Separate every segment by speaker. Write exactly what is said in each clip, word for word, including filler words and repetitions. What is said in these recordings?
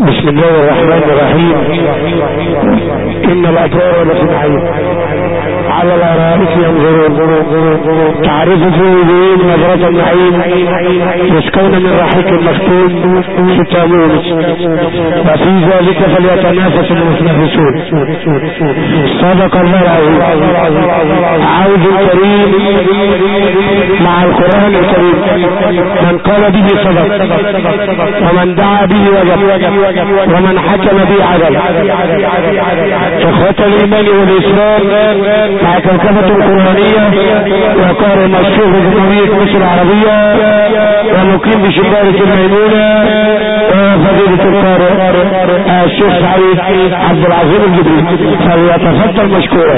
Speaker 1: بسم الله الرحمن الرحيم. إن الأبرار لفي نعيم على الأرائك ينظرون تعرف في وجوههم نظرة النعيم يسقون من رحيق مختوم ختامه وفي ذلك فليتنافس المتنافسون. صدق الله العظيم. عوذ الكريم مع القرآن الكريم. من قال به صدق ومن دعا به وجب ومن حكم به عدل. إخوة الإيمان والإسلام مع كوكبة قرآنية وقار مشهور بجمهورية مصر العربية ومقيم بشبارة الميمونة وفضيلة القارئ الشيخ سعيد عبد العظيم الجبري فليتفضل مشكورا.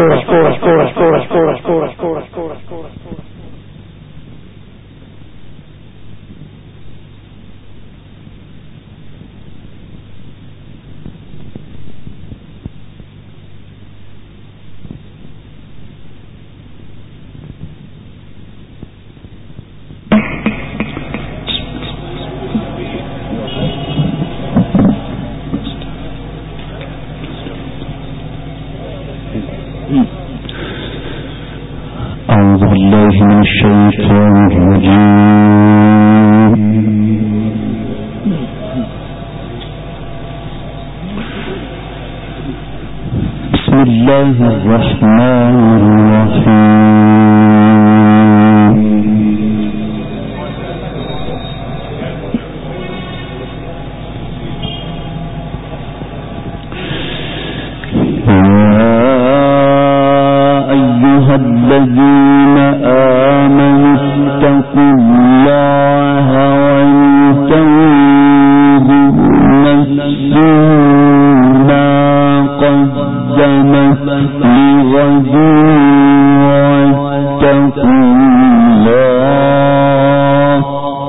Speaker 2: أعوذ بالله من الشيطان الرجيم. بسم الله الرحمن الرحيم. الذين آمنوا اتقوا الله ولتنظر نفس ما قدمت لغد واتقوا الله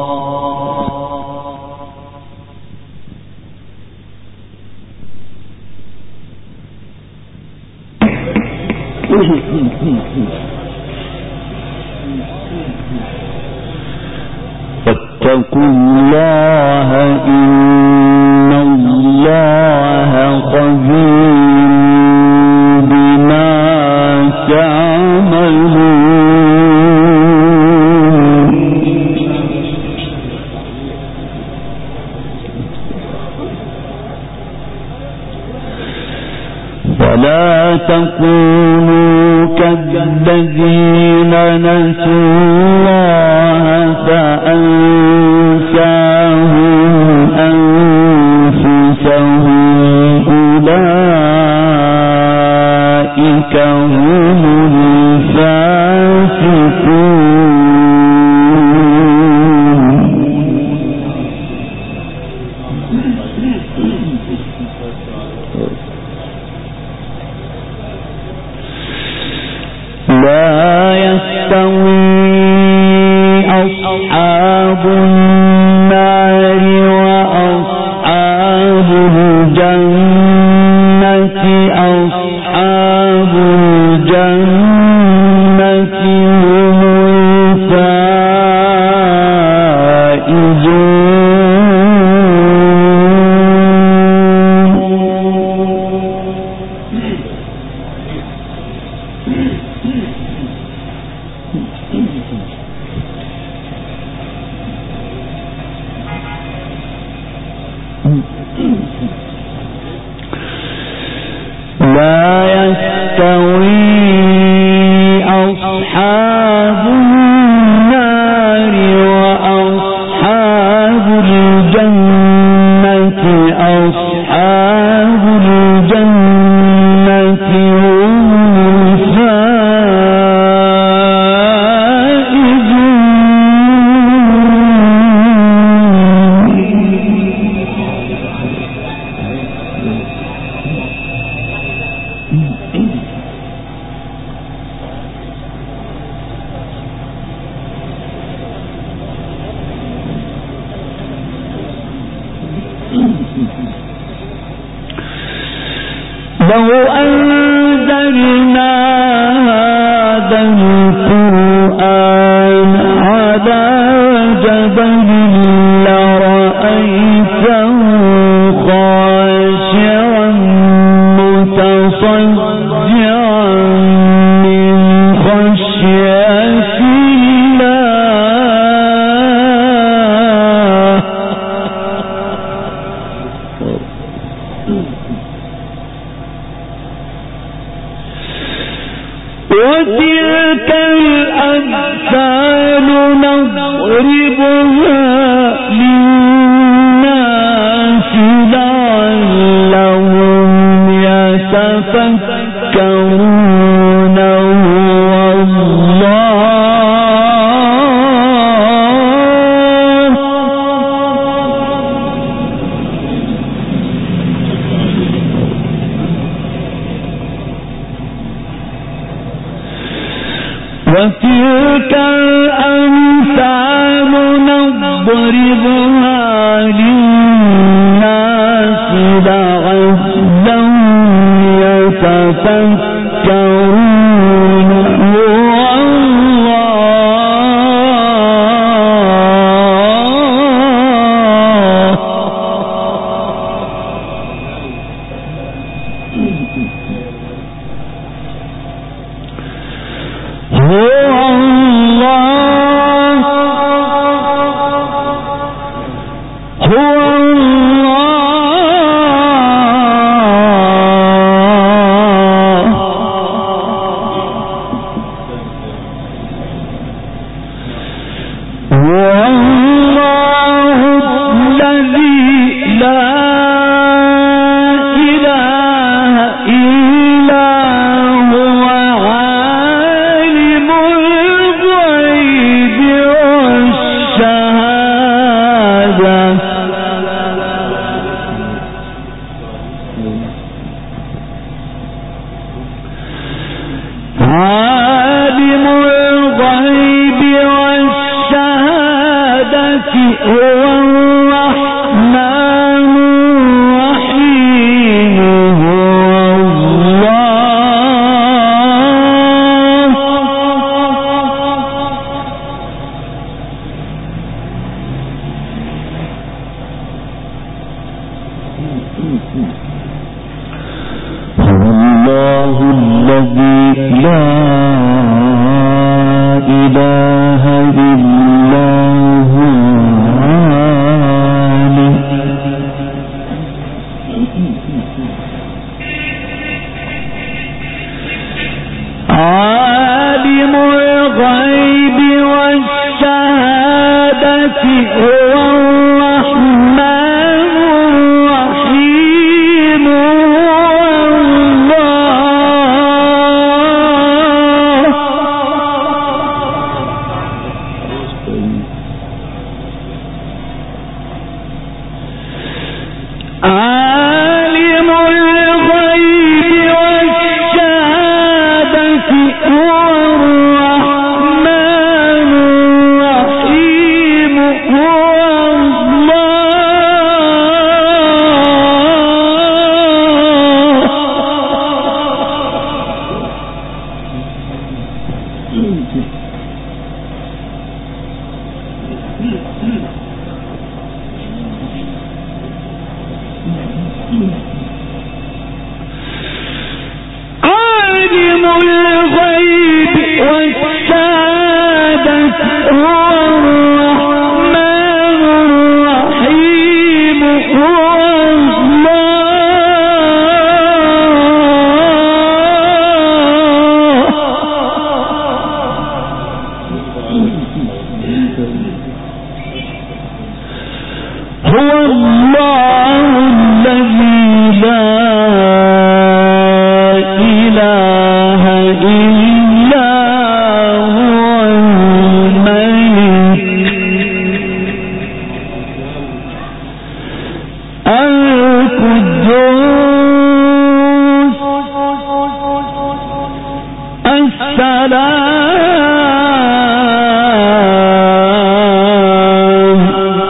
Speaker 2: واتقوا الله إن الله خبير بما تعملون. ولا تكونوا كالذين نسوا الله فأنساهم أنفسهم أولئك هم الفاسقون. لا يستوي أصحاب النار وأصحاب الجنة أصحاب الجنة هم الفائزون. لا يستوي أصحاب النار وأصحاب الجنة أصحاب الجنة هم لو أنزلنا هذا القرآن على جبل لرأيته لعلهم يتفكرون هو الله وتلك الأمثال نضربها للناس لعلهم يتفكرون هو عالم الغيب والشهادة هو الرحمن الرحيم عالم الغيب والشهادة هو الرحمن الرحيم هو هو الله الذي لا إله إلا هو الملك القدوس السلام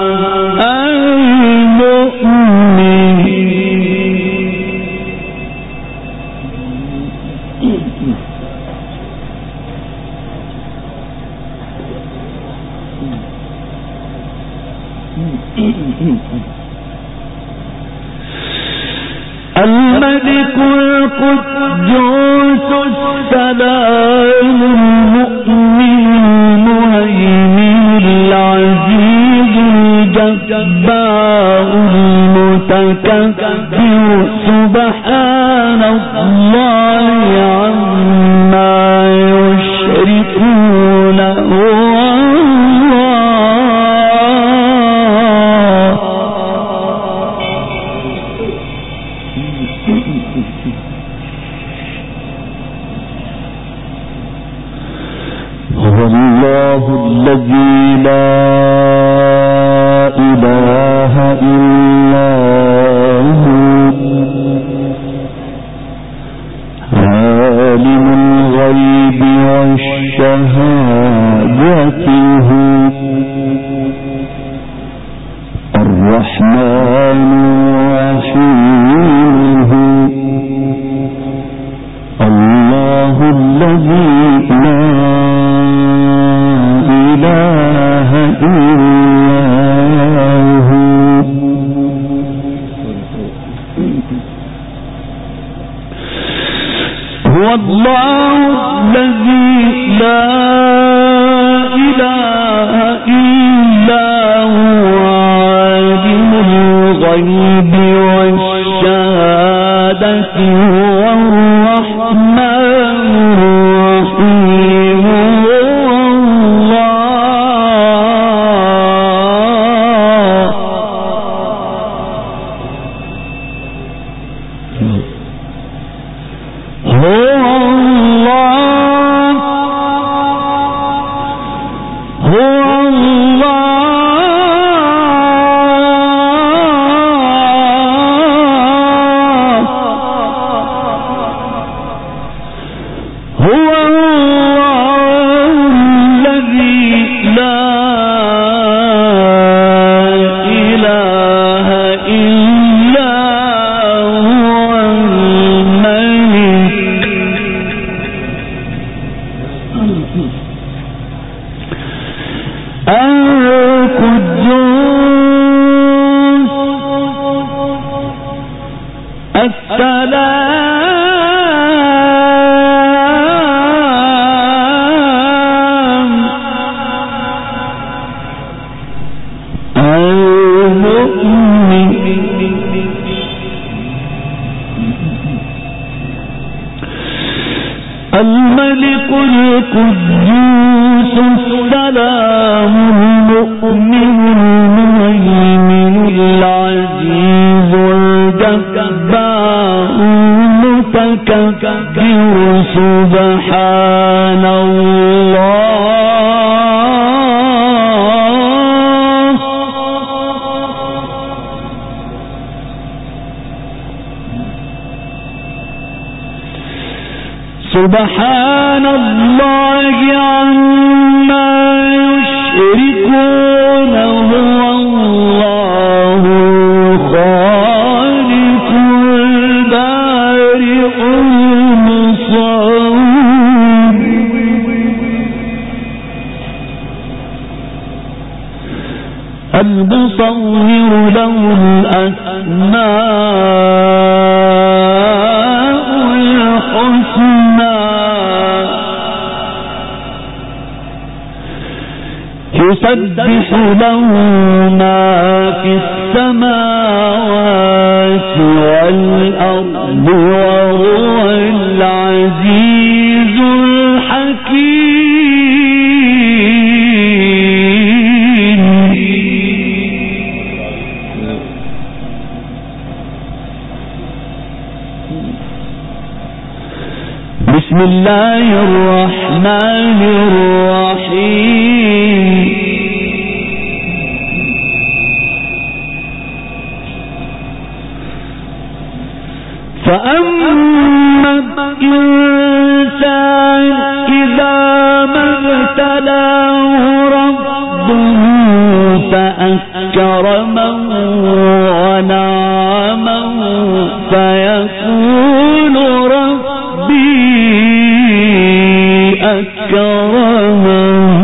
Speaker 2: المؤمن الملك القدوس السلام المؤمن المهيمن العزيز الجبار المتكبر سبحان الله عما يشركون هو الله الذي لا إله إلا هو عالم الغيب والشهادة هو الرحمن الرحيم الملك القدوس السلام المؤمن المهيمن العزيز الجبار المتكبر سبحان الله سبحان الله عما يشركون هو الله الخالق البارئ المصور المصور له الأسماء الحسنى يسبح له ما في السماوات والأرض وهو العزيز الحكيم بسم الله الرحمن الرحيم فأما الإنسان إذا ما ابتلاه ربه فأكرمه ونعمه فيقول ربي أكرمن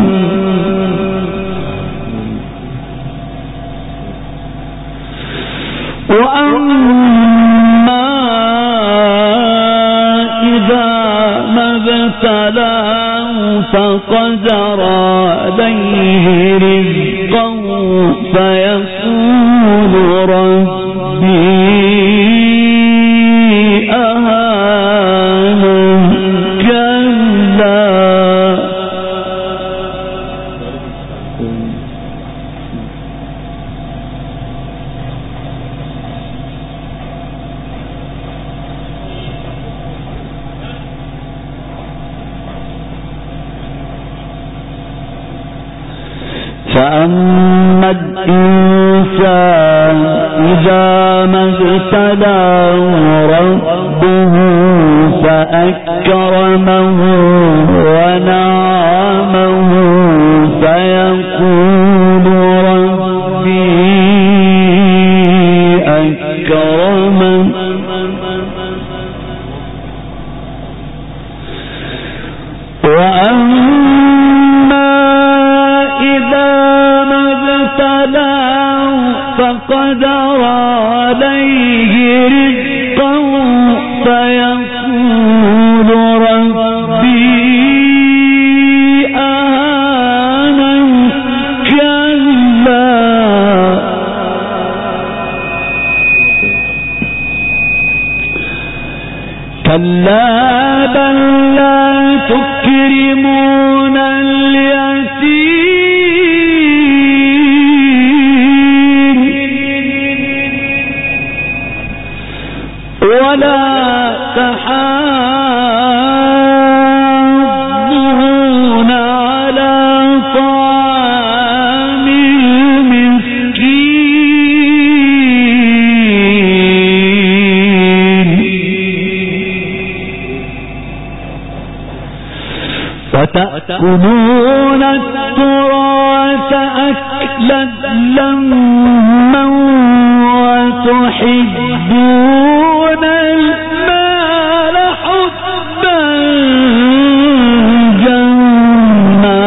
Speaker 2: وأما إذا ما ابتلاه فقدر عليه رزقه فيقول ربي فأما الإنسان إذا ما ابتلاه ربه فأكرمه ونعمه فيقول ربي أكرمن فقدر عليه رزقه فيقول كلا بل لا تكرمون اليتيم ولا تحاضون على طعام المسكين وتأكلون التراث أكلا لما وتحبون المال حبا جما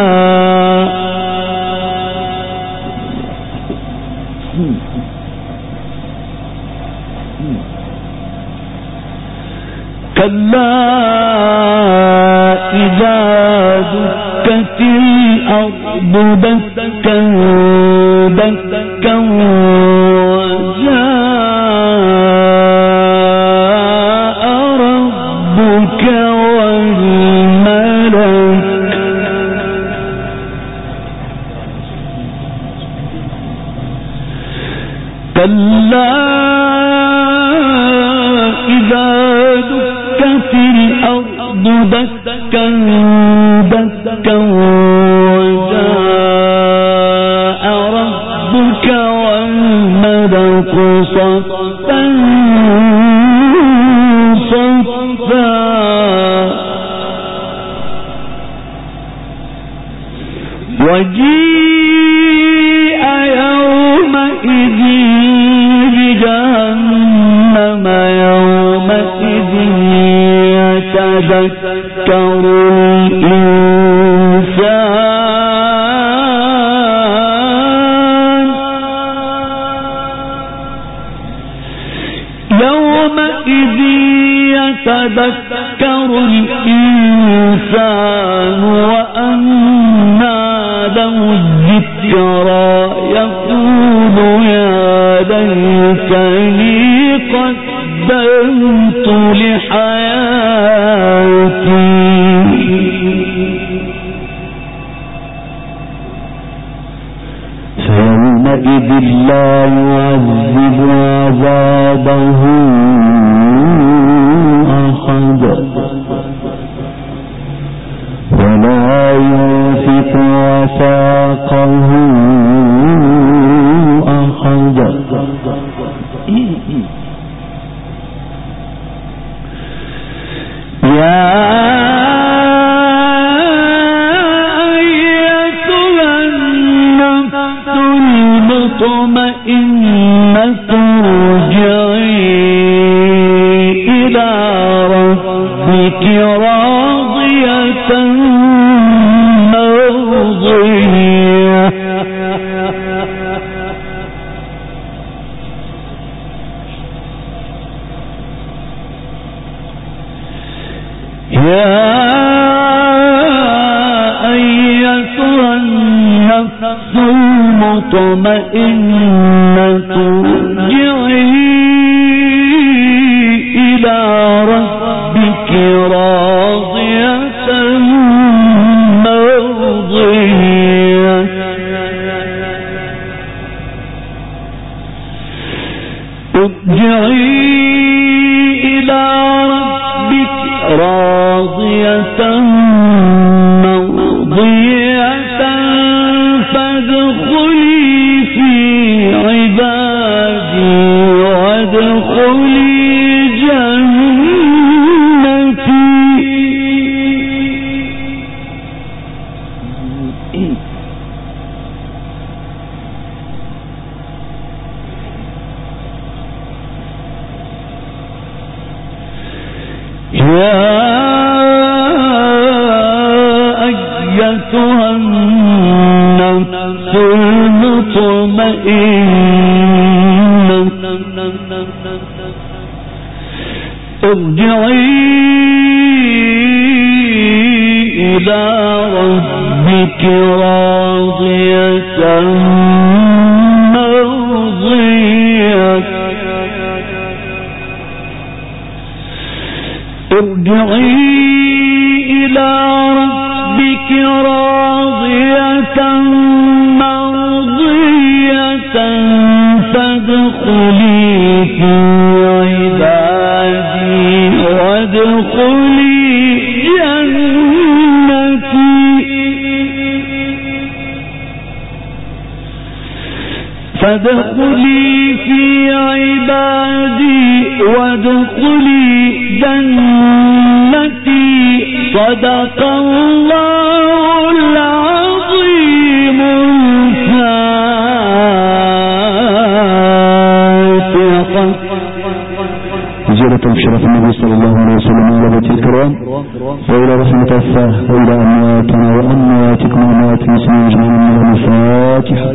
Speaker 2: كلا إذا دكت الأرض دكا دكا وجاء ربك والملك كلا إذا دكت الأرض دكا دكا وجاء ربك والملك صفا صفا وجيء يومئذ بجهنم يومئذ يتذكر الإنسان يومئذ يتذكر الإنسان وأنى له الذكرى يقول يا ليتني قدمت لحياتي فيومئذ لا يعذب عذابه أحد ولا يوثق وثاقه أحد يا أيتها النفس المطمئنة ارجعي إلى ربك راضية مرضية يا أيتها النفس المطمئنة ارجعي إلى ربك راضية مرضية ارجعي إلى ربك راضية مرضية فادخلي في عبادي وادخلي جنتي يا أيتها النفس المطمئنة ارجعي إلى ربك راضية مرضية ارجعي إلى ربك راضية مرضية فادخلي في عبادي وادخلي جنتي فادخلي في عبادي وادخلي جنتي صدق الله العظيم الفاتحة.
Speaker 1: زيارة بشرف النبي صلى الله عليه وسلم إلى بيت الكرام وإلى رحمة الله وإلى أمواتنا وأمواتكم وأموات المسلمين أجمعين من الفاتحة.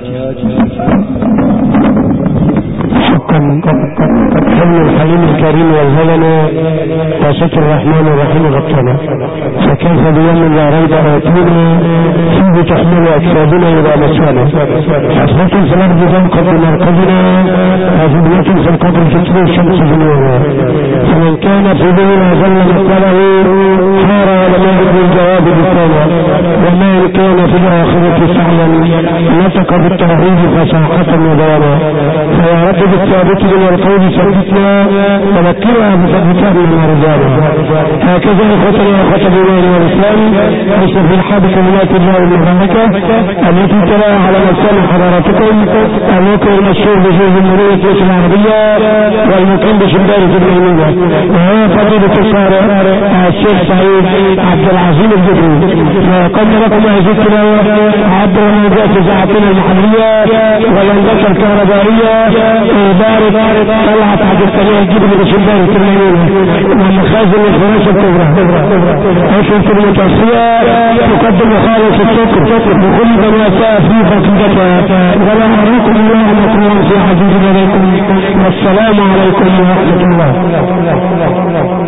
Speaker 1: حقا حلم الحليم الكريم والهلم وستر الرحمن الرحيم غطنا، فكيف بيوم لا ريب آتينا فيه تحمل أجسادنا إلى مسوانا، حسنة في الأرض ضنقة بمرقدنا وفضلة في القبر تتلو الشمس في نورنا، فمن كان في دينا ظل مقبله حار ولم يجد الجواب بسانا، ومن كان في الآخرة سعيا نطق بالتوحيد فصاحة ودوانا، فيا رب بالثابت من القول ثبتنا وذكرنا بثبتنا من رجالنا. هكذا اخوتنا واخوة الايمان والاسلام مثل في الحاد كلمات الله المباركة التي تلا على مسام حضارتكم الموقع المشهور بجوز المرية العربية والمقيم بشبارة الميمونة، وهو فضيلة الشارع الشيخ سعيد عبد العظيم الجبري، وقد لكم هذه التلاوة عبد الموضوع في ساعتنا المحلية والانباشة الكهربائية بارك طلعت عبد السميع الجبري بشبارة الميمونة ومخازن الفراش الكبرى. أشرف المتوفية تقدم خالص الشكر بكل ما ساء في فقدتها، ولا أراكم الله مكروها في حديث عليكم، والسلام عليكم ورحمة الله.